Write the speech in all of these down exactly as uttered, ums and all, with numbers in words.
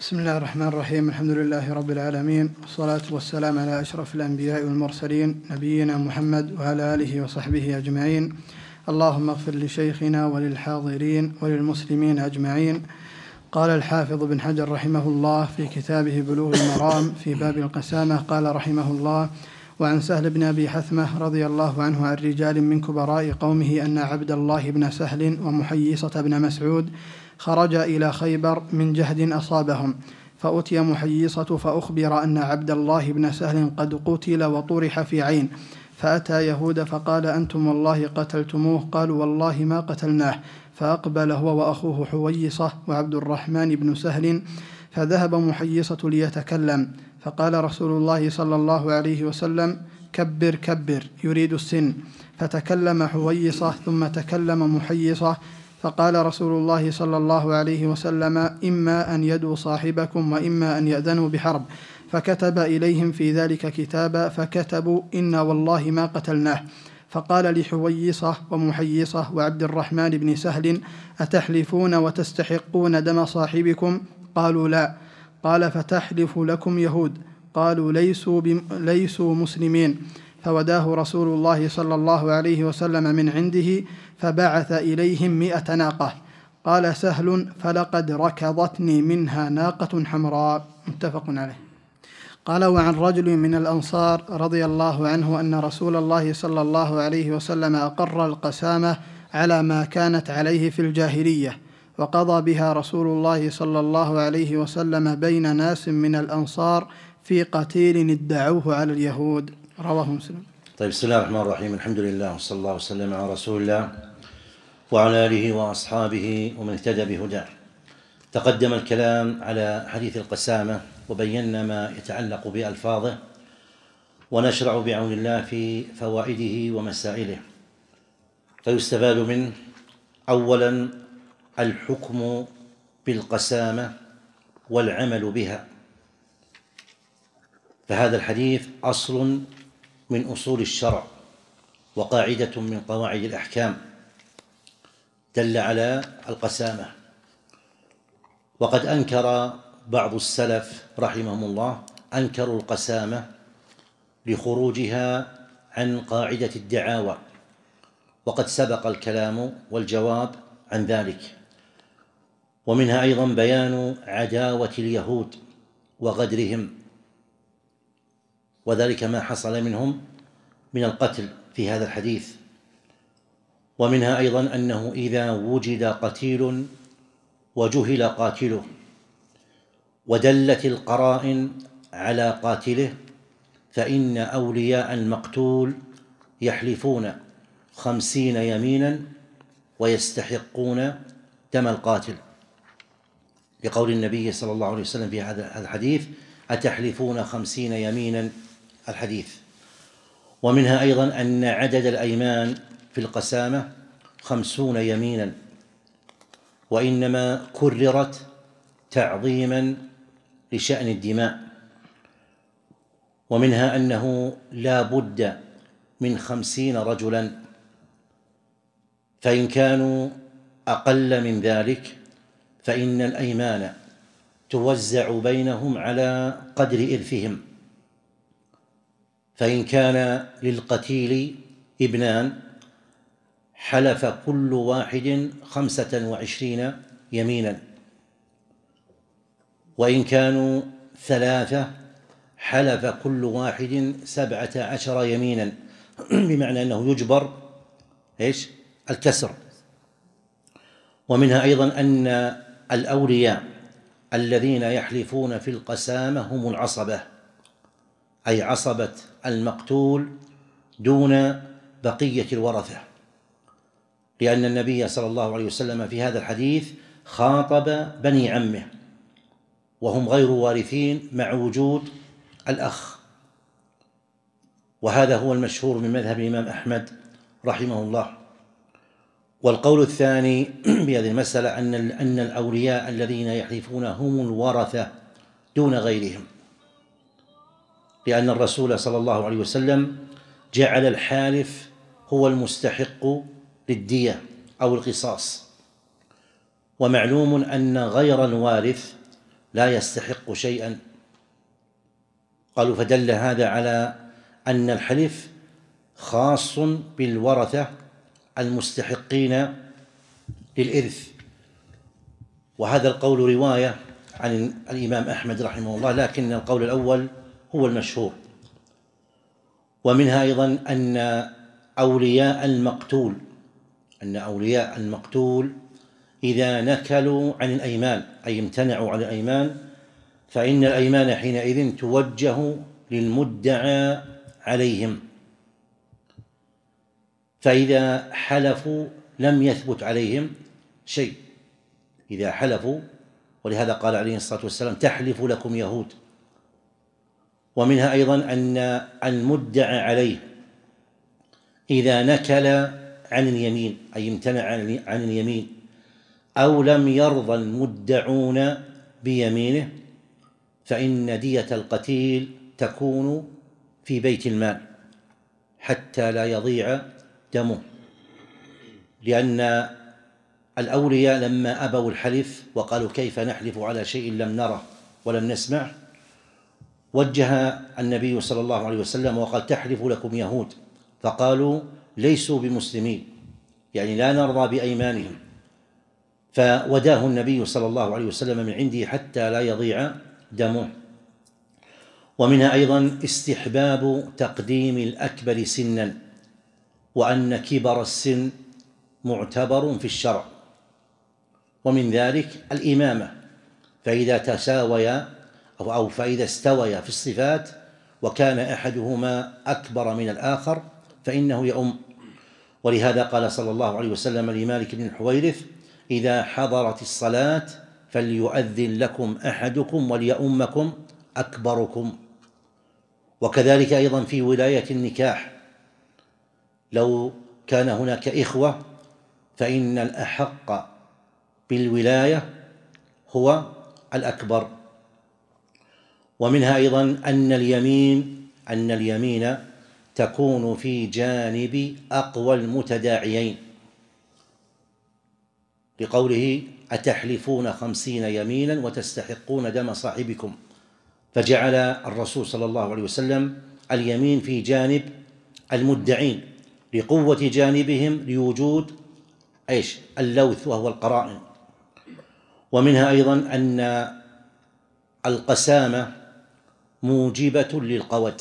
بسم الله الرحمن الرحيم. الحمد لله رب العالمين، والصلاة والسلام على أشرف الأنبياء والمرسلين، نبينا محمد وعلى آله وصحبه أجمعين. اللهم اغفر لشيخنا وللحاضرين وللمسلمين أجمعين. قال الحافظ بن حجر رحمه الله في كتابه بلوغ المرام في باب القسامة، قال رحمه الله: وعن سهل بن أبي حثمة رضي الله عنه عن رجال من كبراء قومه أن عبد الله بن سهل ومحيصة بن مسعود خرج إلى خيبر من جهد أصابهم، فأتي محيصة فأخبر أن عبد الله بن سهل قد قتل وطرح في عين، فأتى يهود فقال: أنتم والله قتلتموه؟ قالوا: والله ما قتلناه. فأقبل هو وأخوه حويصة وعبد الرحمن بن سهل، فذهب محيصة ليتكلم، فقال رسول الله صلى الله عليه وسلم: كبر كبر، يريد السن. فتكلم حويصة ثم تكلم محيصة، فقال رسول الله صلى الله عليه وسلم: إما أن يدوا صاحبكم وإما أن يأذنوا بحرب. فكتب إليهم في ذلك كتابا، فكتبوا: إنا والله ما قتلناه. فقال لحويصة ومحيصة وعبد الرحمن بن سهل: أتحلفون وتستحقون دم صاحبكم؟ قالوا: لا. قال: فتحلف لكم يهود؟ قالوا: ليسوا, ليسوا مسلمين. فوداه رسول الله صلى الله عليه وسلم من عنده، فبعث إليهم مئة ناقة. قال سهل: فلقد ركضتني منها ناقة حمراء. متفق عليه. قال: وعن رجل من الأنصار رضي الله عنه أن رسول الله صلى الله عليه وسلم أقر القسامة على ما كانت عليه في الجاهلية، وقضى بها رسول الله صلى الله عليه وسلم بين ناس من الأنصار في قتيل ادعوه على اليهود. رواه مسلم. طيب، بسم الله الرحمن الرحيم. الحمد لله، وصلى الله وسلم على رسول الله وعلى آله وأصحابه ومن اهتدى بهداه. تقدم الكلام على حديث القسامة وبينا ما يتعلق بألفاظه، ونشرع بعون الله في فوائده ومسائله. فيستفاد منه: أولا الحكم بالقسامة والعمل بها، فهذا الحديث أصل من أصول الشرع وقاعدة من قواعد الأحكام دل على القسامة. وقد أنكر بعض السلف رحمهم الله أنكروا القسامة لخروجها عن قاعدة الدعاوى، وقد سبق الكلام والجواب عن ذلك. ومنها أيضا بيان عداوة اليهود وغدرهم، وذلك ما حصل منهم من القتل في هذا الحديث. ومنها أيضا أنه إذا وجد قتيل وجهل قاتله ودلت القرائن على قاتله، فإن أولياء المقتول يحلفون خمسين يمينا ويستحقون دم القاتل، لقول النبي صلى الله عليه وسلم في هذا الحديث: أتحلفون خمسين يمينا، الحديث. ومنها أيضا أن عدد الأيمان في القسامة خمسون يمينا، وإنما كررت تعظيما لشأن الدماء. ومنها أنه لا بد من خمسين رجلا، فإن كانوا أقل من ذلك فإن الأيمان توزع بينهم على قدر إرثهم، فإن كان للقتيل ابنان حلف كل واحد خمسة وعشرين يمينا، وإن كانوا ثلاثة حلف كل واحد سبعة عشر يمينا، بمعنى أنه يجبر إيش؟ الكسر. ومنها أيضا أن الأولياء الذين يحلفون في القسامة هم العصبة، أي عصبة المقتول دون بقية الورثة، لأن النبي صلى الله عليه وسلم في هذا الحديث خاطب بني عمه وهم غير وارثين مع وجود الأخ. وهذا هو المشهور من مذهب الإمام أحمد رحمه الله. والقول الثاني بهذه المسألة أن أن الأولياء الذين يحلفون هم الورثة دون غيرهم، لأن الرسول صلى الله عليه وسلم جعل الحالف هو المستحق للدية أو القصاص. ومعلوم أن غير الوارث لا يستحق شيئا. قالوا فدل هذا على أن الحلف خاص بالورثة المستحقين للإرث، وهذا القول رواية عن الإمام أحمد رحمه الله، لكن القول الأول هو المشهور. ومنها أيضا أن أولياء المقتول أن أولياء المقتول إذا نكلوا عن الأيمان أي امتنعوا عن الأيمان، فإن الأيمان حينئذ توجه للمدعى عليهم، فإذا حلفوا لم يثبت عليهم شيء إذا حلفوا، ولهذا قال عليه الصلاة والسلام تحلف لكم يهود. ومنها أيضا أن المدعى عليه إذا نكل عن اليمين أي امتنع عن اليمين أو لم يرضى المدعون بيمينه، فإن دية القتيل تكون في بيت المال حتى لا يضيع دمه، لأن الأولياء لما أبوا الحلف وقالوا كيف نحلف على شيء لم نره ولم نسمع، وجه النبي صلى الله عليه وسلم وقال تحلف لكم يهود، فقالوا ليسوا بمسلمين، يعني لا نرضى بأيمانهم، فوداه النبي صلى الله عليه وسلم من عنده حتى لا يضيع دمه. ومنها أيضا استحباب تقديم الأكبر سنا، وأن كبر السن معتبر في الشرع، ومن ذلك الإمامة، فإذا تساويا أو فإذا استويا في الصفات وكان أحدهما أكبر من الآخر فإنه يؤم. ولهذا قال صلى الله عليه وسلم لمالك بن الحويرث إذا حضرت الصلاة فليؤذن لكم أحدكم وليؤمكم أكبركم. وكذلك أيضا في ولاية النكاح، لو كان هناك إخوة فإن الأحق بالولاية هو الأكبر. ومنها أيضا أن اليمين أن اليمين تكون في جانب أقوى المتداعيين، لقوله أتحلفون خمسين يمينا وتستحقون دم صاحبكم، فجعل الرسول صلى الله عليه وسلم اليمين في جانب المدعين لقوة جانبهم لوجود ايش اللوث وهو القرائن. ومنها أيضا أن القسامة موجبة للقود،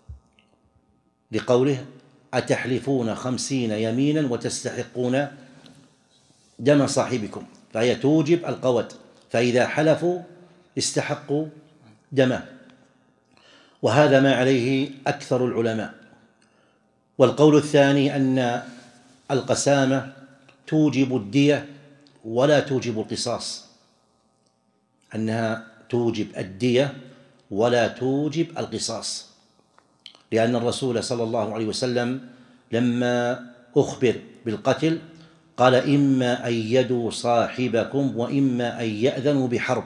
لقوله أتحلفون خمسين يمينا وتستحقون دم صاحبكم، فهي توجب القود، فإذا حلفوا استحقوا دمه، وهذا ما عليه أكثر العلماء. والقول الثاني أن القسامة توجب الدية ولا توجب القصاص، أنها توجب الدية ولا توجب القصاص، لأن الرسول صلى الله عليه وسلم لما أخبر بالقتل قال إما أن يدوا صاحبكم وإما أن يأذنوا بحرب،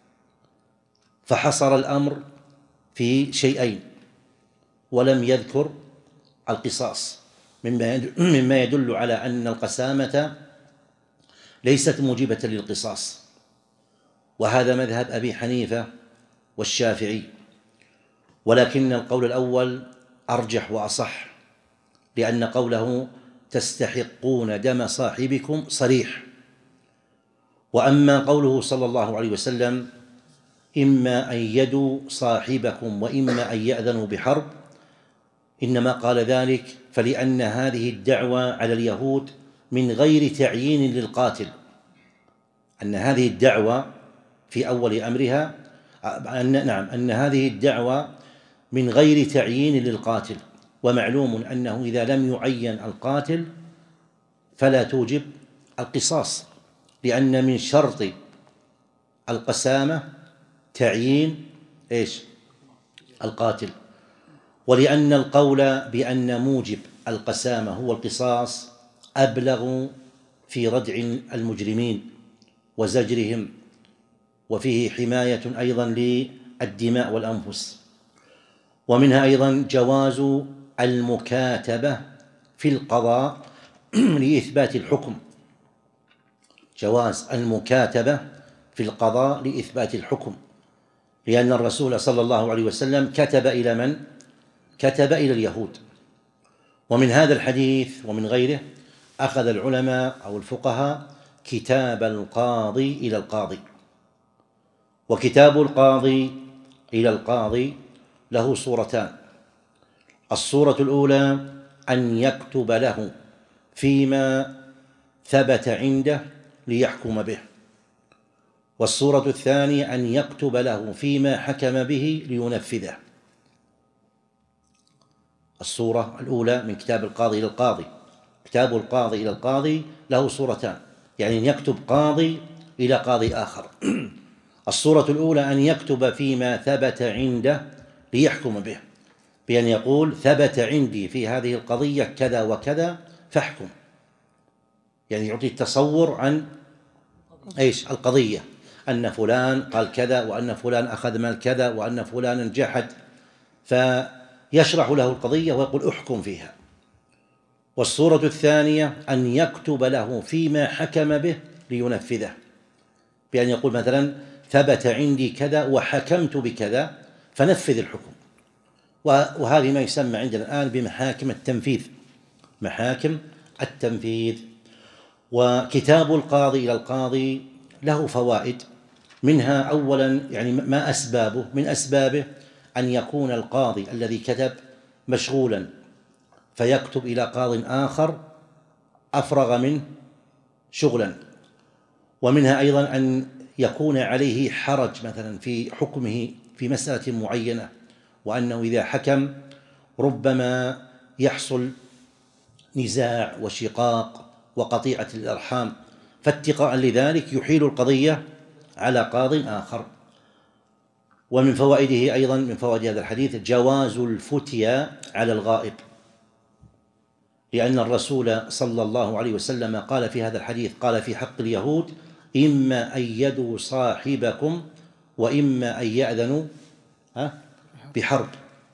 فحصر الأمر في شيئين ولم يذكر القصاص، مما يدل على أن القسامة ليست موجبة للقصاص، وهذا مذهب أبي حنيفة والشافعي. ولكن القول الأول أرجح وأصح، لأن قوله تستحقون دم صاحبكم صريح. وأما قوله صلى الله عليه وسلم إما أن يدوا صاحبكم وإما أن يأذنوا بحرب، إنما قال ذلك فلأن هذه الدعوة على اليهود من غير تعيين للقاتل، أن هذه الدعوة في أول أمرها أن نعم أن هذه الدعوة من غير تعيين للقاتل، ومعلوم أنه إذا لم يعين القاتل فلا توجب القصاص، لأن من شرط القسامة تعيين إيش القاتل. ولأن القول بأن موجب القسامة هو القصاص أبلغ في ردع المجرمين وزجرهم، وفيه حماية أيضا للدماء والأنفس. ومنها أيضا جواز المكاتبة في القضاء لإثبات الحكم، جواز المكاتبة في القضاء لإثبات الحكم، لأن الرسول صلى الله عليه وسلم كتب إلى من؟ كتب إلى اليهود. ومن هذا الحديث ومن غيره أخذ العلماء أو الفقهاء كتاب القاضي إلى القاضي. وكتاب القاضي إلى القاضي له صورتان: الصورة الأولى أن يكتب له فيما ثبت عنده ليحكم به، والصورة الثانية أن يكتب له فيما حكم به لينفذه. الصورة الأولى من كتاب القاضي إلى القاضي، كتاب القاضي إلى القاضي له صورتان، يعني أن يكتب قاضي إلى قاضي آخر. الصورة الأولى أن يكتب فيما ثبت عنده ليحكم به، بأن يقول: ثبت عندي في هذه القضية كذا وكذا فاحكم، يعني يعطي التصور عن إيش؟ القضية، أن فلان قال كذا، وأن فلان أخذ مال كذا، وأن فلانا جحد، فيشرح له القضية ويقول: احكم فيها. والصورة الثانية أن يكتب له فيما حكم به لينفذه، بأن يقول مثلا: ثبت عندي كذا وحكمت بكذا فنفذ الحكم. وهذه ما يسمى عندنا الآن بمحاكم التنفيذ، محاكم التنفيذ. وكتاب القاضي إلى القاضي له فوائد، منها أولا يعني ما أسبابه؟ من أسبابه أن يكون القاضي الذي كتب مشغولا فيكتب إلى قاض آخر أفرغ منه شغلا. ومنها أيضا أن يكون عليه حرج مثلا في حكمه في مسألة معينة، وأنه إذا حكم ربما يحصل نزاع وشقاق وقطيعة الأرحام، فاتقاء لذلك يحيل القضية على قاض آخر. ومن فوائده أيضا، من فوائد هذا الحديث، جواز الفتيا على الغائب، لأن الرسول صلى الله عليه وسلم قال في هذا الحديث، قال في حق اليهود: إما أن يدوا صاحبكم وإما أن يأذنوا بحرب.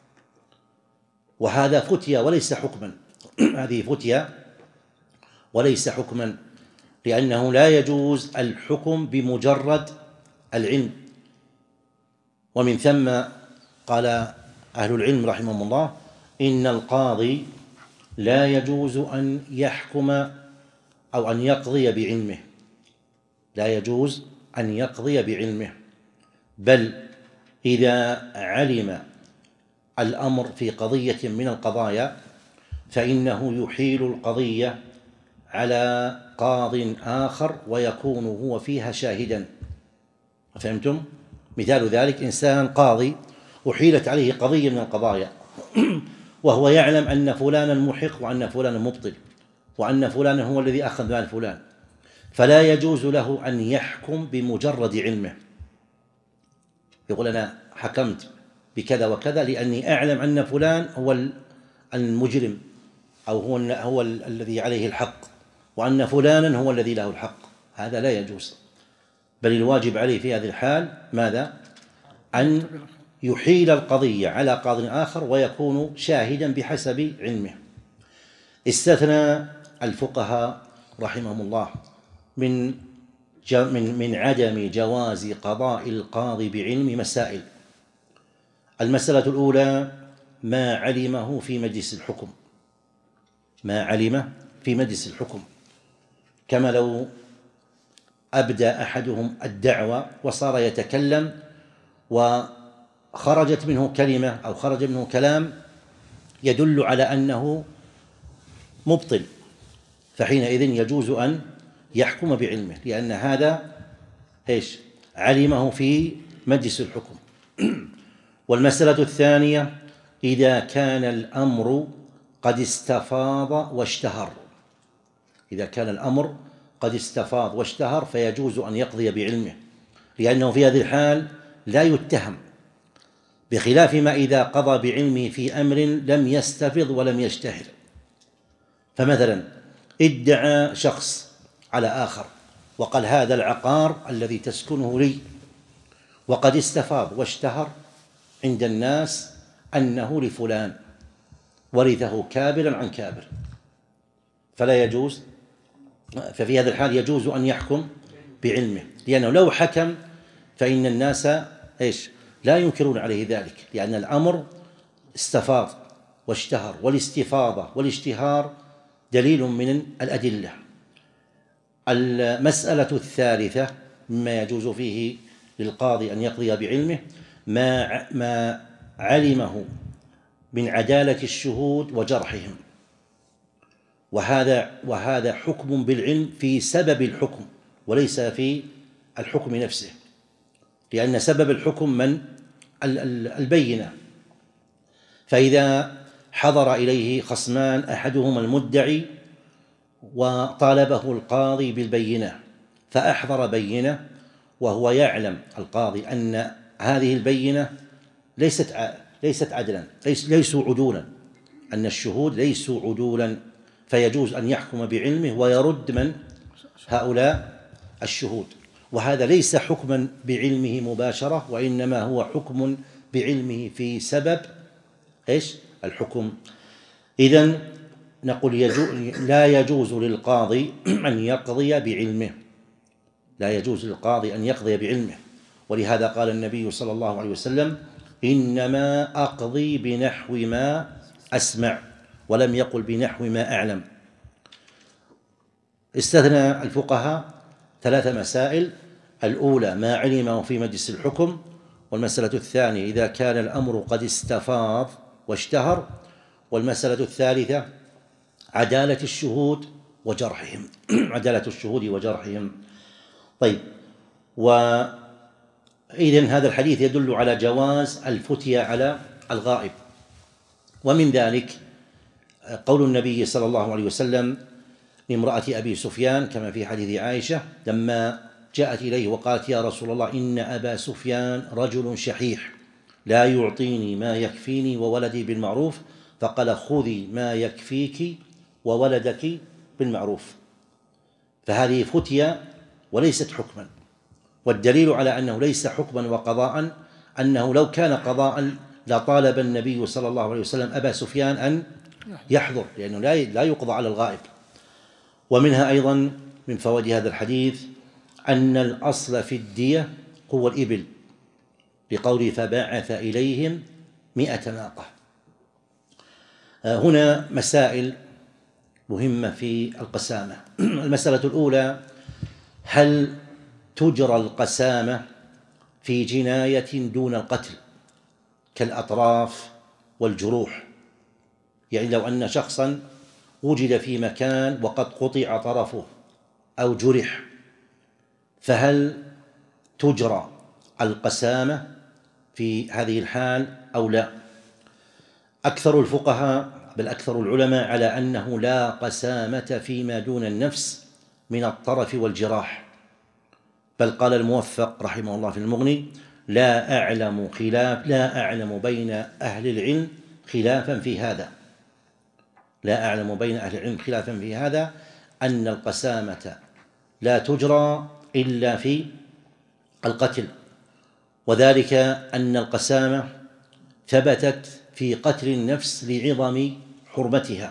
وهذا فتيا وليس حكما، هذه فتيا وليس حكما، لأنه لا يجوز الحكم بمجرد العلم. ومن ثم قال أهل العلم رحمهم الله: إن القاضي لا يجوز أن يحكم أو أن يقضي بعلمه، لا يجوز أن يقضي بعلمه، بل إذا علم الأمر في قضية من القضايا فإنه يحيل القضية على قاض آخر ويكون هو فيها شاهدا. فهمتم؟ مثال ذلك: إنسان قاضي أحيلت عليه قضية من القضايا وهو يعلم أن فلانا محق وأن فلانا مبطل وأن فلانا هو الذي أخذ مال فلان، فلا يجوز له أن يحكم بمجرد علمه، يقول: أنا حكمت بكذا وكذا لأني أعلم أن فلان هو المجرم أو هو, هو الذي عليه الحق وأن فلانا هو الذي له الحق. هذا لا يجوز، بل الواجب عليه في هذه الحال ماذا؟ أن يحيل القضية على قاض آخر ويكون شاهدا بحسب علمه. استثنى الفقهاء رحمهم الله من من من عدم جواز قضاء القاضي بعلم مسائل. المسألة الأولى: ما علمه في مجلس الحكم، ما علمه في مجلس الحكم، كما لو أبدى أحدهم الدعوة وصار يتكلم وخرجت منه كلمة أو خرج منه كلام يدل على أنه مبطل، فحينئذ يجوز أن يحكم بعلمه، لأن هذا إيش؟ علمه في مجلس الحكم. والمسألة الثانية: إذا كان الأمر قد استفاض واشتهر، إذا كان الأمر قد استفاض واشتهر فيجوز أن يقضي بعلمه، لأنه في هذه الحال لا يتهم، بخلاف ما إذا قضى بعلمه في أمر لم يستفض ولم يشتهر. فمثلا ادعى شخص على آخر وقال: هذا العقار الذي تسكنه لي، وقد استفاض واشتهر عند الناس أنه لفلان ورثه كابرا عن كابر، فلا يجوز. ففي هذا الحال يجوز أن يحكم بعلمه، لأنه لو حكم فإن الناس إيش؟ لا ينكرون عليه ذلك، لأن الأمر استفاض واشتهر، والاستفاضة والاشتهار دليل من الأدلة. المسألة الثالثة مما يجوز فيه للقاضي أن يقضي بعلمه ما ما علمه من عدالة الشهود وجرحهم، وهذا وهذا حكم بالعلم في سبب الحكم وليس في الحكم نفسه، لأن سبب الحكم من البينة. فإذا حضر إليه خصمان أحدهما المدعي وطالبه القاضي بالبينة فأحضر بينة وهو يعلم القاضي أن هذه البينة ليست ليست عدلا، ليسوا عدولا، أن الشهود ليسوا عدولا، فيجوز أن يحكم بعلمه ويرد من هؤلاء الشهود. وهذا ليس حكما بعلمه مباشرة، وإنما هو حكم بعلمه في سبب إيش الحكم. إذن نقول يجوز لا يجوز للقاضي أن يقضي بعلمه، لا يجوز للقاضي أن يقضي بعلمه، ولهذا قال النبي صلى الله عليه وسلم: إنما أقضي بنحو ما أسمع، ولم يقل بنحو ما أعلم. استثنى الفقهاء ثلاث مسائل: الأولى ما علمه في مجلس الحكم، والمسألة الثانية إذا كان الأمر قد استفاض واشتهر، والمسألة الثالثة عدالة الشهود وجرحهم عدالة الشهود وجرحهم. طيب، وإذن هذا الحديث يدل على جواز الفتية على الغائب. ومن ذلك قول النبي صلى الله عليه وسلم لامرأة أبي سفيان كما في حديث عائشة لما جاءت إليه وقالت: يا رسول الله، إن أبا سفيان رجل شحيح لا يعطيني ما يكفيني وولدي بالمعروف، فقال: خذي ما يكفيك وولدك بالمعروف. فهذه فتية وليست حكما، والدليل على أنه ليس حكما وقضاء أنه لو كان قضاء لطالب النبي صلى الله عليه وسلم أبا سفيان أن يحضر، لأنه لا يقضى على الغائب. ومنها أيضا من فوائد هذا الحديث أن الأصل في الدية هو الإبل، بقوله: فبعث إليهم مئة ناقة. هنا مسائل مهمة في القسامة. المسألة الأولى: هل تجرى القسامة في جناية دون القتل كالأطراف والجروح؟ يعني لو أن شخصا وجد في مكان وقد قطع طرفه أو جرح، فهل تجرى القسامة في هذه الحال أو لا؟ أكثر الفقهاء بل أكثر العلماء على أنه لا قسامة فيما دون النفس من الطرف والجراح، بل قال الموفق رحمه الله في المغني: لا أعلم خلاف لا أعلم بين أهل العلم خلافا في هذا لا أعلم بين أهل العلم خلافا في هذا أن القسامة لا تجرى إلا في القتل، وذلك أن القسامة ثبتت في قتل النفس لعظم حرمتها،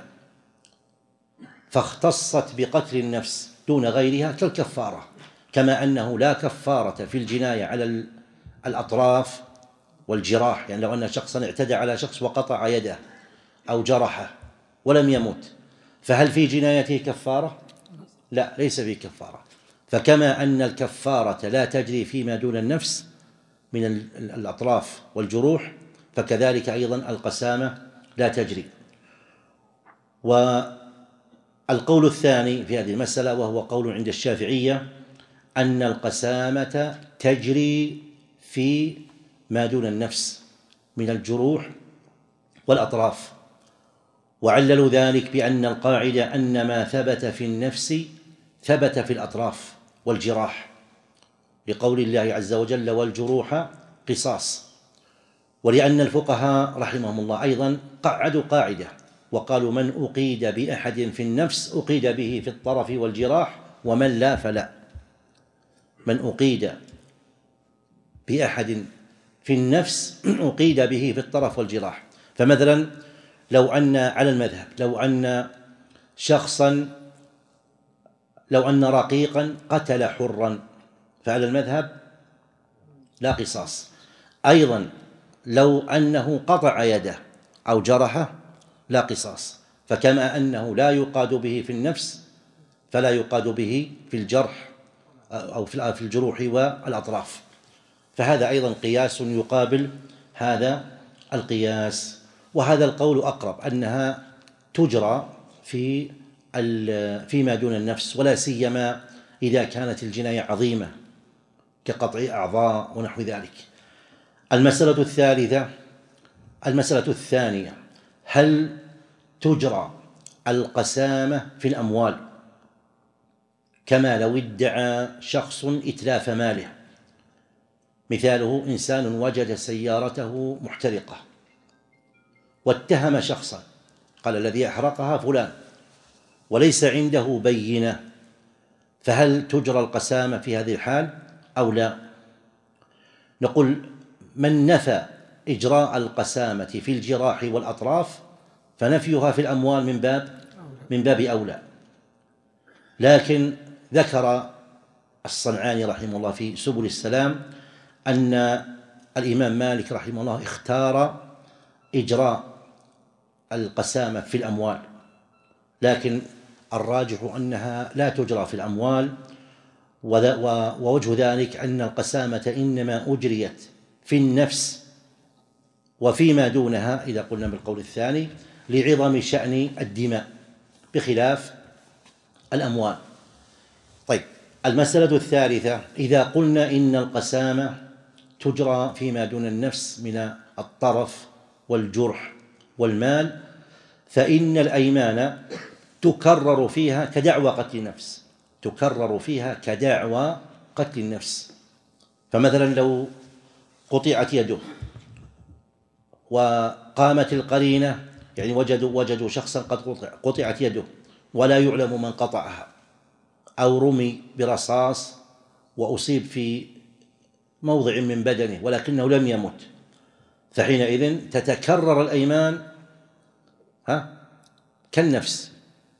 فاختصت بقتل النفس دون غيرها كالكفارة، كما أنه لا كفارة في الجناية على الأطراف والجراح. يعني لو أن شخصا اعتدى على شخص وقطع يده أو جرحه ولم يمت، فهل في جنايته كفارة؟ لا، ليس فيه كفارة. فكما أن الكفارة لا تجري فيما دون النفس من الأطراف والجروح، فكذلك أيضا القسامة لا تجري. والقول الثاني في هذه المسألة، وهو قول عند الشافعية، أن القسامة تجري في ما دون النفس من الجروح والأطراف، وعللوا ذلك بأن القاعدة أن ما ثبت في النفس ثبت في الأطراف والجراح، لقول الله عز وجل: والجروح قصاص. ولأن الفقهاء رحمهم الله أيضا قعدوا قاعدة وقالوا: من أقيد بأحد في النفس أقيد به في الطرف والجراح، ومن لا فلا. من أقيد بأحد في النفس أقيد به في الطرف والجراح. فمثلا لو أن على المذهب لو أن شخصا لو أن رقيقا قتل حرا، فعلى المذهب لا قصاص. أيضا لو أنه قطع يده أو جرحه لا قصاص، فكما أنه لا يقاد به في النفس فلا يقاد به في الجرح أو في الجروح والأطراف، فهذا أيضا قياس يقابل هذا القياس. وهذا القول أقرب أنها تجرى في فيما دون النفس، ولا سيما إذا كانت الجناية عظيمة كقطع أعضاء ونحو ذلك. المسألة الثالثة المسألة الثانية: هل تجرى القسامة في الأموال كما لو ادعى شخص إتلاف ماله؟ مثاله: إنسان وجد سيارته محترقة واتهم شخصا، قال الذي أحرقها فلان، وليس عنده بينة، فهل تجرى القسامة في هذه الحال أو لا؟ نقول: من نفى إجراء القسامة في الجراح والأطراف فنفيها في الأموال من باب من باب أولى. لكن ذكر الصنعاني رحمه الله في سبل السلام أن الإمام مالك رحمه الله اختار إجراء القسامة في الأموال، لكن الراجح أنها لا تجرى في الأموال، ووجه ذلك أن القسامة إنما أجريت في النفس وفيما دونها إذا قلنا بالقول الثاني لعظم شأن الدماء بخلاف الأموال. طيب، المسألة الثالثة: إذا قلنا إن القسامة تجرى فيما دون النفس من الطرف والجرح والمال، فإن الأيمان تكرر فيها كدعوى قتل النفس تكرر فيها كدعوى قتل النفس. فمثلا لو قطعت يده وقامت القرينة، يعني وجدوا وجدوا شخصا قد قطع قطعت يده ولا يعلم من قطعها، أو رمي برصاص وأصيب في موضع من بدنه ولكنه لم يمت، فحينئذ تتكرر الأيمان ها كالنفس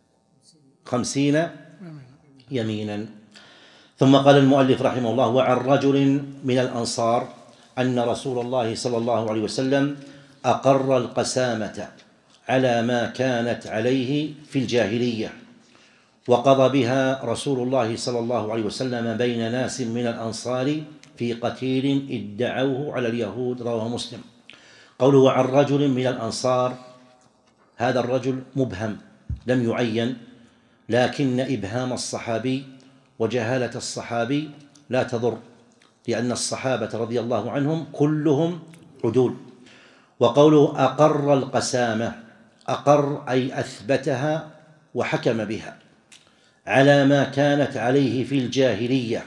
خمسين يمينا. ثم قال المؤلف رحمه الله: وعن رجل من الأنصار أن رسول الله صلى الله عليه وسلم أقر القسامة على ما كانت عليه في الجاهلية، وقضى بها رسول الله صلى الله عليه وسلم بين ناس من الأنصار في قتيل ادعوه على اليهود. رواه مسلم. قوله عن رجل من الأنصار، هذا الرجل مبهم لم يعين، لكن إبهام الصحابي وجهالة الصحابي لا تضر، لأن الصحابة رضي الله عنهم كلهم عدول. وقوله أقر القسامة، أقر أي أثبتها وحكم بها على ما كانت عليه في الجاهلية.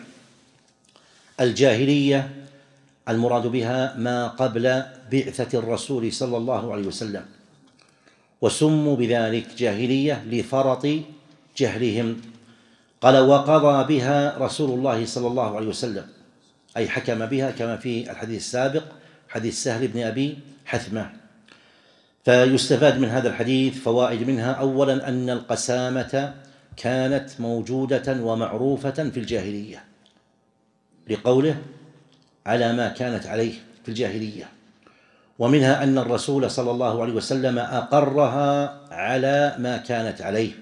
الجاهلية المراد بها ما قبل بعثة الرسول صلى الله عليه وسلم، وسموا بذلك جاهلية لفرط جهلهم. قال: وقضى بها رسول الله صلى الله عليه وسلم، أي حكم بها كما في الحديث السابق حديث سهل بن أبي حثمة. فيستفاد من هذا الحديث فوائد، منها أولا أن القسامة كانت موجودة ومعروفة في الجاهلية لقوله على ما كانت عليه في الجاهلية، ومنها أن الرسول صلى الله عليه وسلم أقرها على ما كانت عليه،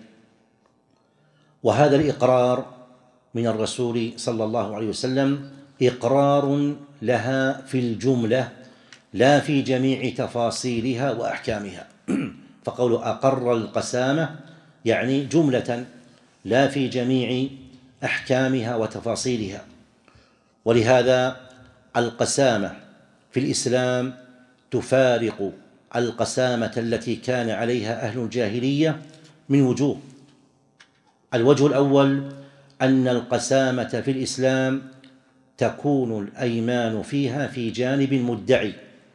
وهذا الإقرار من الرسول صلى الله عليه وسلم إقرار لها في الجملة لا في جميع تفاصيلها وأحكامها. فقول أقر القسامة يعني جملة لا في جميع أحكامها وتفاصيلها. ولهذا القسامة في الإسلام تفارق القسامة التي كان عليها أهل الجاهلية من وجوه. الوجه الأول أن القسامة في الإسلام تكون الأيمان فيها في جانب المدعي،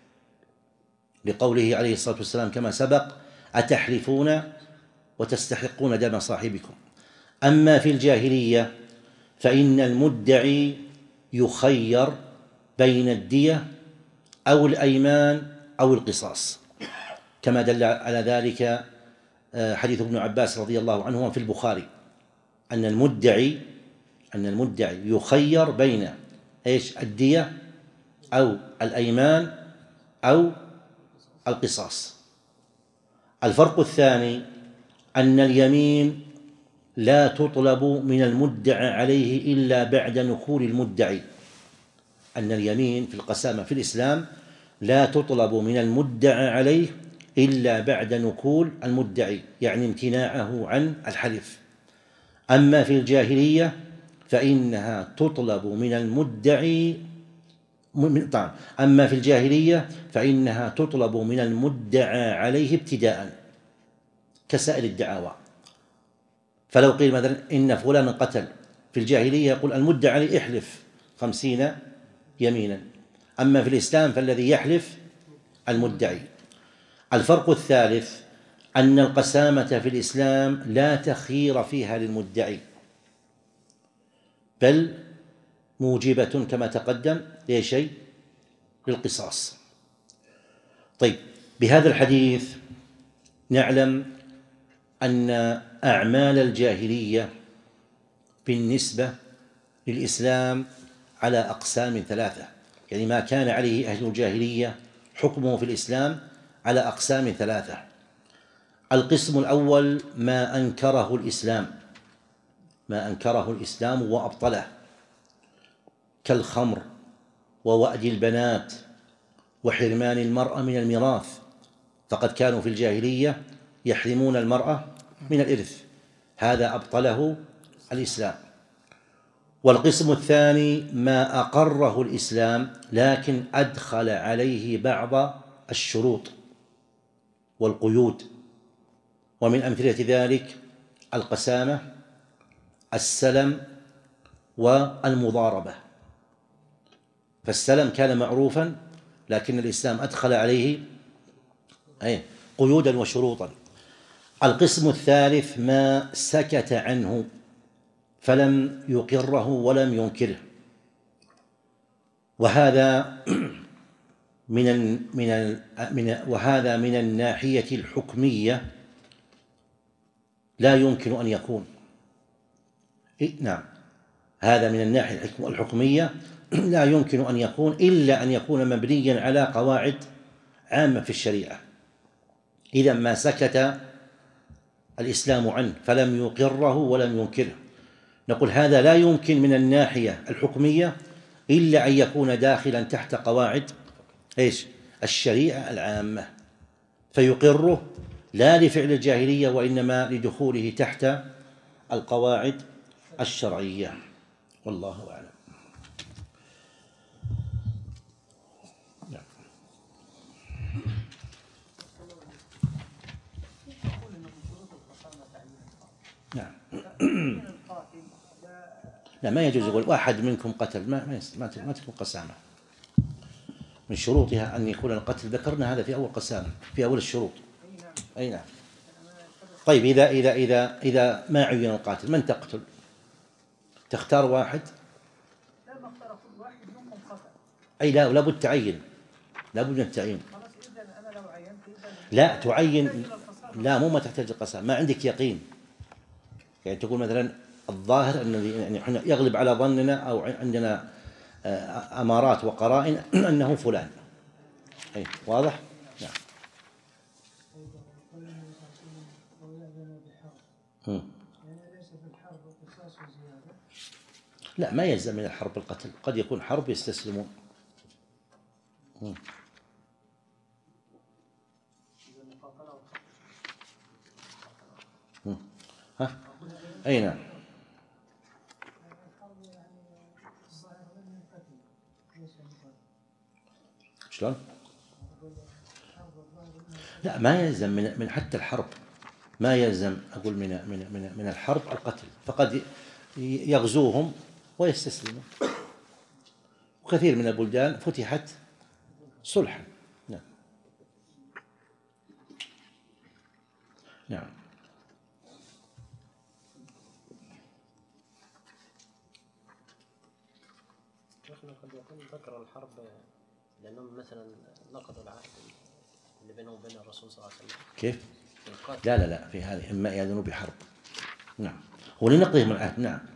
لقوله عليه الصلاة والسلام كما سبق: أتحلفون وتستحقون دم صاحبكم. أما في الجاهلية فإن المدعي يخير بين الدية أو الأيمان أو القصاص، كما دل على ذلك حديث ابن عباس رضي الله عنه في البخاري أن المدعي أن المدعي يخير بين إيش؟ الدية أو الأيمان أو القصاص. الفرق الثاني أن اليمين لا تطلب من المدعى عليه إلا بعد نكول المدعي. أن اليمين في القسامة في الإسلام لا تطلب من المدعى عليه إلا بعد نكول المدعي، يعني امتناعه عن الحلف. أما في الجاهلية فإنها تطلب من المدعي طبعا أما في الجاهلية فإنها تطلب من المدعى عليه ابتداء كسائر الدعاوى. فلو قيل مثلا إن فلانا قتل، في الجاهلية يقول المدعى عليه احلف خمسين يمينا، أما في الإسلام فالذي يحلف المدعي. الفرق الثالث أن القسامة في الإسلام لا تخيير فيها للمدعي، بل موجبة كما تقدم لشيء للقصاص. طيب، بهذا الحديث نعلم أن أعمال الجاهلية بالنسبة للإسلام على أقسام ثلاثة، يعني ما كان عليه أهل الجاهلية حكمه في الإسلام على أقسام ثلاثة. القسم الأول ما أنكره الإسلام ما أنكره الإسلام وأبطله، كالخمر ووأد البنات وحرمان المرأة من الميراث، فقد كانوا في الجاهلية يحرمون المرأة من الإرث، هذا أبطله الإسلام. والقسم الثاني ما أقره الإسلام لكن أدخل عليه بعض الشروط والقيود، ومن أمثلة ذلك القسامة، السلم، والمضاربة. فالسلم كان معروفا لكن الإسلام أدخل عليه قيودا وشروطا. القسم الثالث ما سكت عنه فلم يقره ولم ينكره، وهذا من من من وهذا من الناحية الحكمية لا يمكن أن يكون. نعم، هذا من الناحية الحكمية لا يمكن أن يكون إلا أن يكون مبنيا على قواعد عامة في الشريعة. إذا ما سكت الإسلام عنه فلم يقره ولم ينكره، نقول هذا لا يمكن من الناحية الحكمية إلا أن يكون داخلا تحت قواعد إيش؟ الشريعة العامة، فيقره لا لفعل الجاهلية وإنما لدخوله تحت القواعد الشرعية، والله أعلم. نعم. لا، ما يجوز يقول واحد منكم قتل، ما ما ما تكون قسامة. من شروطها أن يكون القتل، ذكرنا هذا في أول قسامة في أول الشروط. أي نعم. طيب، إذا إذا إذا إذا ما عين القاتل، من تقتل؟ تختار واحد؟ لا، ما اختار كل واحد منكم قتل. أي لا، لابد تعين، لابد من التعيين. خلاص، إذا أنا لو عينت لا تعين، لا مو ما تحتاج القسامة، ما عندك يقين. يعني تقول مثلا الظاهر الذي يعني يغلب على ظننا أو عندنا أمارات وقرائن أنه فلان. أي واضح؟ نعم. لا، ما يلزم من الحرب القتل، قد يكون حرب يستسلمون. ها؟ أي نعم. شلون؟ لا، ما يلزم من من حتى الحرب، ما يلزم أقول من من من من الحرب القتل، فقد يغزوهم ويستسلمون. وكثير من البلدان فتحت صلحا. نعم. نعم. قد يكون ذكر الحرب لأنهم مثلا نقضوا العهد اللي بينهم وبين الرسول صلى الله عليه وسلم. كيف؟ لا لا لا، في هذه إما يأذنوا بحرب. نعم، ولنقضهم العهد. نعم.